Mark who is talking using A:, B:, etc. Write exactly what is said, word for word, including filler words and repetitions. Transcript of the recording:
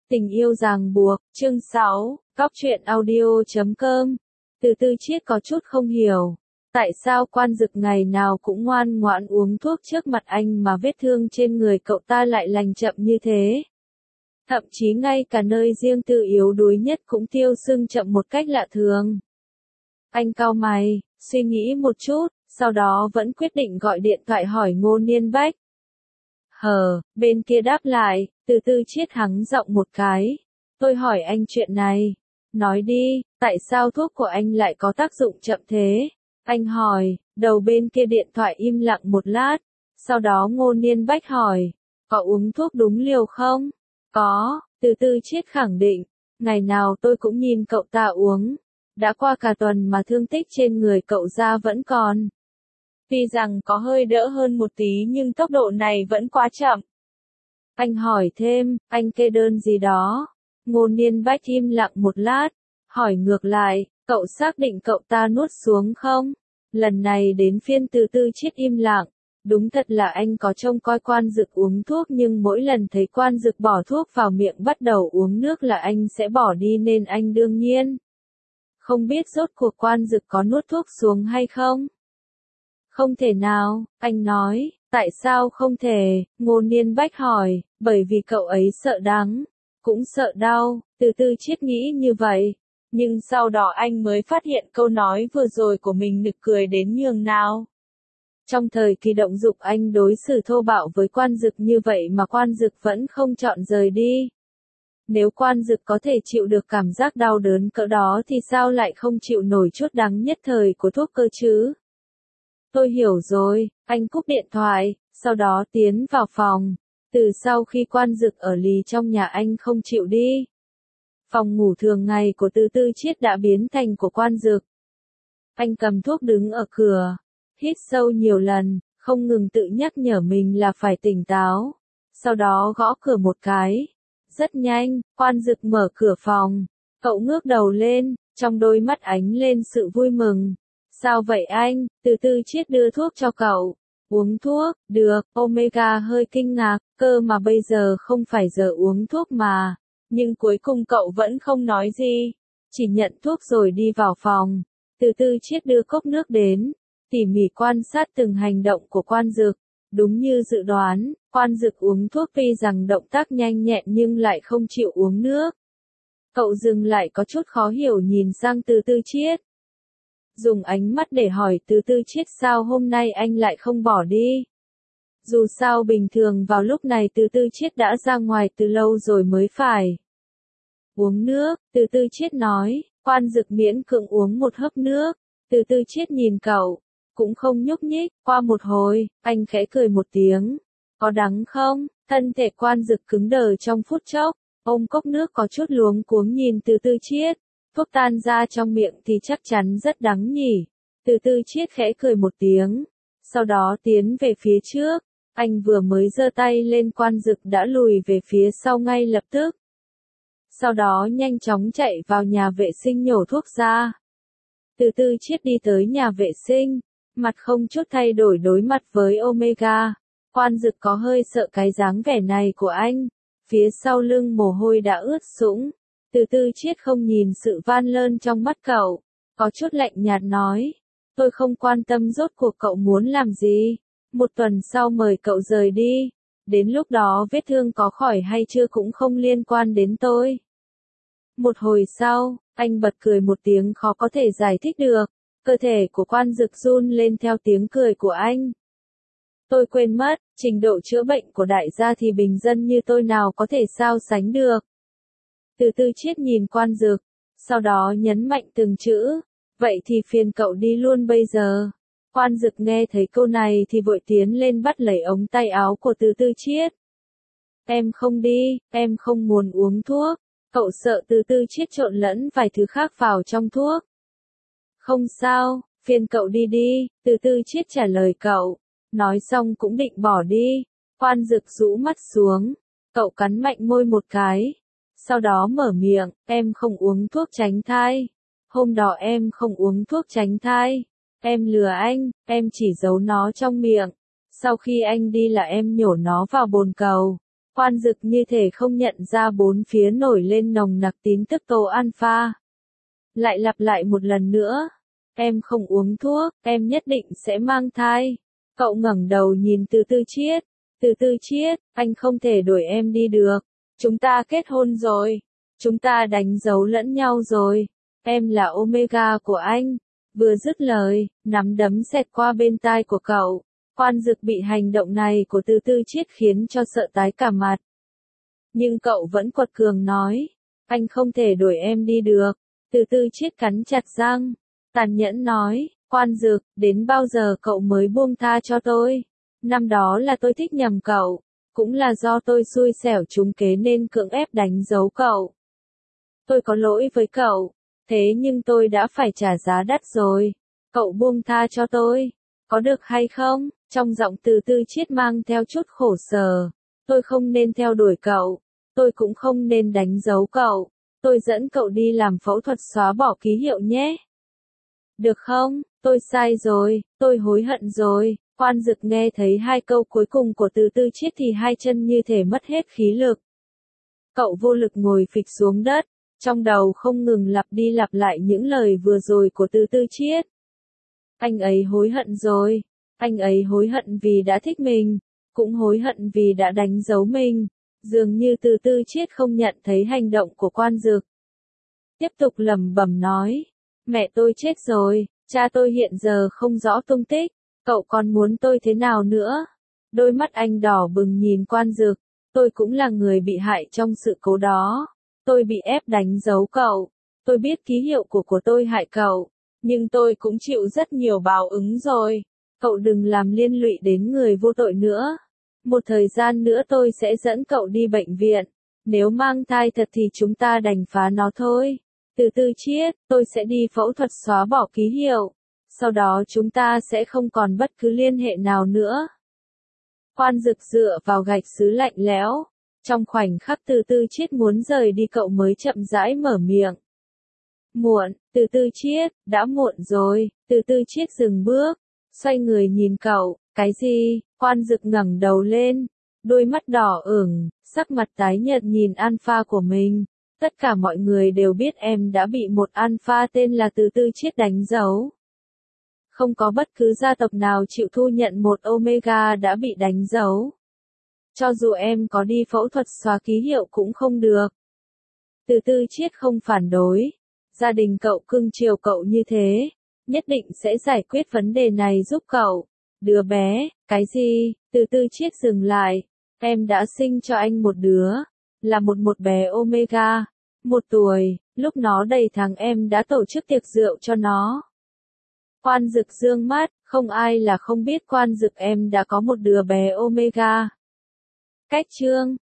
A: Tình yêu ràng buộc, chương sáu, Góc truyện audio chấm com. Từ Tư Chiết có chút không hiểu. Tại sao Quan Dực ngày nào cũng ngoan ngoãn uống thuốc trước mặt anh mà vết thương trên người cậu ta lại lành chậm như thế? Thậm chí ngay cả nơi riêng tư yếu đuối nhất cũng tiêu sưng chậm một cách lạ thường. Anh cau mày, suy nghĩ một chút, sau đó vẫn quyết định gọi điện thoại hỏi Ngô Niên Bách. Hờ, bên kia đáp lại, Từ Tư Chiết hắng giọng một cái. Tôi hỏi anh chuyện này. Nói đi, tại sao thuốc của anh lại có tác dụng chậm thế? Anh hỏi, đầu bên kia điện thoại im lặng một lát. Sau đó Ngô Niên Bách hỏi, có uống thuốc đúng liều không? Có, Từ Tư Chiết khẳng định. Ngày nào tôi cũng nhìn cậu ta uống. Đã qua cả tuần mà thương tích trên người cậu ta vẫn còn. Tuy rằng có hơi đỡ hơn một tí nhưng tốc độ này vẫn quá chậm. Anh hỏi thêm, anh kê đơn gì đó? Ngô Niên Bách im lặng một lát, hỏi ngược lại, cậu xác định cậu ta nuốt xuống không? Lần này đến phiên Từ Tư Chiết im lặng. Đúng thật là anh có trông coi Quan Dực uống thuốc nhưng mỗi lần thấy Quan Dực bỏ thuốc vào miệng bắt đầu uống nước là anh sẽ bỏ đi nên anh đương nhiên không biết rốt cuộc Quan Dực có nuốt thuốc xuống hay không. Không thể nào, anh nói, tại sao không thể? Ngô Niên Bách hỏi, bởi vì cậu ấy sợ đắng, cũng sợ đau. Từ Tư Chiết nghĩ như vậy, nhưng sau đó anh mới phát hiện câu nói vừa rồi của mình nực cười đến nhường nào. Trong thời kỳ động dục anh đối xử thô bạo với Quan Dực như vậy mà Quan Dực vẫn không chọn rời đi. Nếu Quan Dực có thể chịu được cảm giác đau đớn cỡ đó thì sao lại không chịu nổi chút đắng nhất thời của thuốc cơ chứ? Tôi hiểu rồi, anh cúp điện thoại, sau đó tiến vào phòng. Từ sau khi Quan Dực ở lì trong nhà anh không chịu đi. Phòng ngủ thường ngày của Từ Tư Chiết đã biến thành của Quan Dực. Anh cầm thuốc đứng ở cửa, hít sâu nhiều lần, không ngừng tự nhắc nhở mình là phải tỉnh táo. Sau đó gõ cửa một cái. Rất nhanh, Quan Dực mở cửa phòng. Cậu ngước đầu lên, trong đôi mắt ánh lên sự vui mừng. Sao vậy anh? Từ Tư Chiết đưa thuốc cho cậu. Uống thuốc, được, Omega hơi kinh ngạc, cơ mà bây giờ không phải giờ uống thuốc mà. Nhưng cuối cùng cậu vẫn không nói gì, chỉ nhận thuốc rồi đi vào phòng. Từ Tư Chiết đưa cốc nước đến, tỉ mỉ quan sát từng hành động của Quan Dực. Đúng như dự đoán, Quan Dực uống thuốc tuy rằng động tác nhanh nhẹn nhưng lại không chịu uống nước. Cậu dừng lại có chút khó hiểu nhìn sang Từ Tư Chiết. Dùng ánh mắt để hỏi Từ Tư Chiết sao hôm nay anh lại không bỏ đi. Dù sao bình thường vào lúc này Từ Tư Chiết đã ra ngoài từ lâu rồi mới phải. Uống nước, Từ Tư Chiết nói. Quan Dực miễn cưỡng uống một hớp nước. Từ Tư Chiết nhìn cậu, cũng không nhúc nhích. Qua một hồi, anh khẽ cười một tiếng. Có đắng không? Thân thể Quan Dực cứng đờ trong phút chốc, ôm cốc nước có chút luống cuống nhìn Từ Tư Chiết. Thuốc tan ra trong miệng thì chắc chắn rất đắng nhỉ. Từ Tư Chiết khẽ cười một tiếng, sau đó tiến về phía trước. Anh vừa mới giơ tay lên Quan Dực đã lùi về phía sau ngay lập tức. Sau đó nhanh chóng chạy vào nhà vệ sinh nhổ thuốc ra. Từ Tư Chiết đi tới nhà vệ sinh, mặt không chút thay đổi đối mặt với Omega. Quan Dực có hơi sợ cái dáng vẻ này của anh. Phía sau lưng mồ hôi đã ướt sũng. Từ Tư Chiết không nhìn sự van lơn trong mắt cậu, có chút lạnh nhạt nói. Tôi không quan tâm rốt cuộc cậu muốn làm gì. Một tuần sau mời cậu rời đi. Đến lúc đó vết thương có khỏi hay chưa cũng không liên quan đến tôi. Một hồi sau, anh bật cười một tiếng khó có thể giải thích được. Cơ thể của Quan Dực run lên theo tiếng cười của anh. Tôi quên mất, trình độ chữa bệnh của đại gia thì bình dân như tôi nào có thể so sánh được. Từ Tư Chiết nhìn Quan Dực, sau đó nhấn mạnh từng chữ. Vậy thì phiền cậu đi luôn bây giờ. Quan Dực nghe thấy câu này thì vội tiến lên bắt lấy ống tay áo của Từ Tư Chiết. Em không đi, em không muốn uống thuốc. Cậu sợ Từ Tư Chiết trộn lẫn vài thứ khác vào trong thuốc. Không sao, phiền cậu đi đi, Từ Tư Chiết trả lời cậu. Nói xong cũng định bỏ đi. Quan Dực rũ mắt xuống. Cậu cắn mạnh môi một cái. Sau đó mở miệng, em không uống thuốc tránh thai. Hôm đó em không uống thuốc tránh thai. Em lừa anh, em chỉ giấu nó trong miệng. Sau khi anh đi là em nhổ nó vào bồn cầu. Quan Dực như thể không nhận ra bốn phía nổi lên nồng nặc tin tức Tô Alpha. Lại lặp lại một lần nữa. Em không uống thuốc, em nhất định sẽ mang thai. Cậu ngẩng đầu nhìn Từ Tư Chiết. Từ Tư Chiết, anh không thể đuổi em đi được. Chúng ta kết hôn rồi. Chúng ta đánh dấu lẫn nhau rồi. Em là Omega của anh. Vừa dứt lời, nắm đấm xẹt qua bên tai của cậu. Quan Dực bị hành động này của Từ Tư Chiết khiến cho sợ tái cả mặt. Nhưng cậu vẫn quật cường nói. Anh không thể đuổi em đi được. Từ Tư Chiết cắn chặt răng. Tàn nhẫn nói. Quan Dực, đến bao giờ cậu mới buông tha cho tôi? Năm đó là tôi thích nhầm cậu. Cũng là do tôi xui xẻo trúng kế nên cưỡng ép đánh dấu cậu. Tôi có lỗi với cậu. Thế nhưng tôi đã phải trả giá đắt rồi. Cậu buông tha cho tôi. Có được hay không? Trong giọng Từ Tư Chiết mang theo chút khổ sở. Tôi không nên theo đuổi cậu. Tôi cũng không nên đánh dấu cậu. Tôi dẫn cậu đi làm phẫu thuật xóa bỏ ký hiệu nhé. Được không? Tôi sai rồi. Tôi hối hận rồi. Quan Dực nghe thấy hai câu cuối cùng của Từ Tư Chiết thì hai chân như thể mất hết khí lực. Cậu vô lực ngồi phịch xuống đất. Trong đầu không ngừng lặp đi lặp lại những lời vừa rồi của Từ Tư Chiết. Anh ấy hối hận rồi. Anh ấy hối hận vì đã thích mình. Cũng hối hận vì đã đánh dấu mình. Dường như Từ Tư Chiết không nhận thấy hành động của Quan Dực. Tiếp tục lẩm bẩm nói. Mẹ tôi chết rồi. Cha tôi hiện giờ không rõ tung tích. Cậu còn muốn tôi thế nào nữa? Đôi mắt anh đỏ bừng nhìn Quan Dực. Tôi cũng là người bị hại trong sự cố đó. Tôi bị ép đánh dấu cậu. Tôi biết ký hiệu của của tôi hại cậu. Nhưng tôi cũng chịu rất nhiều báo ứng rồi. Cậu đừng làm liên lụy đến người vô tội nữa. Một thời gian nữa tôi sẽ dẫn cậu đi bệnh viện. Nếu mang thai thật thì chúng ta đành phá nó thôi. Từ Tư Chiết, tôi sẽ đi phẫu thuật xóa bỏ ký hiệu. Sau đó chúng ta sẽ không còn bất cứ liên hệ nào nữa. Quan Dực dựa vào gạch sứ lạnh lẽo. Trong khoảnh khắc Từ Tư Chiết muốn rời đi cậu mới chậm rãi mở miệng. Muộn, Từ Tư Chiết, đã muộn rồi. Từ Tư Chiết dừng bước, xoay người nhìn cậu. Cái gì? Quan Dực ngẩng đầu lên, đôi mắt đỏ ửng, sắc mặt tái nhợt nhìn alpha của mình. Tất cả mọi người đều biết em đã bị một alpha tên là Từ Tư Chiết đánh dấu. Không có bất cứ gia tộc nào chịu thu nhận một Omega đã bị đánh dấu. Cho dù em có đi phẫu thuật xóa ký hiệu cũng không được. Từ Tư Chiết không phản đối. Gia đình cậu cưng chiều cậu như thế, nhất định sẽ giải quyết vấn đề này giúp cậu. Đứa bé, cái gì? Từ Tư Chiết dừng lại. Em đã sinh cho anh một đứa. Là một một bé Omega. Một tuổi, lúc nó đầy tháng em đã tổ chức tiệc rượu cho nó. Quan Dực dương mắt, không ai là không biết Quan Dực em đã có một đứa bé Omega. Cách chương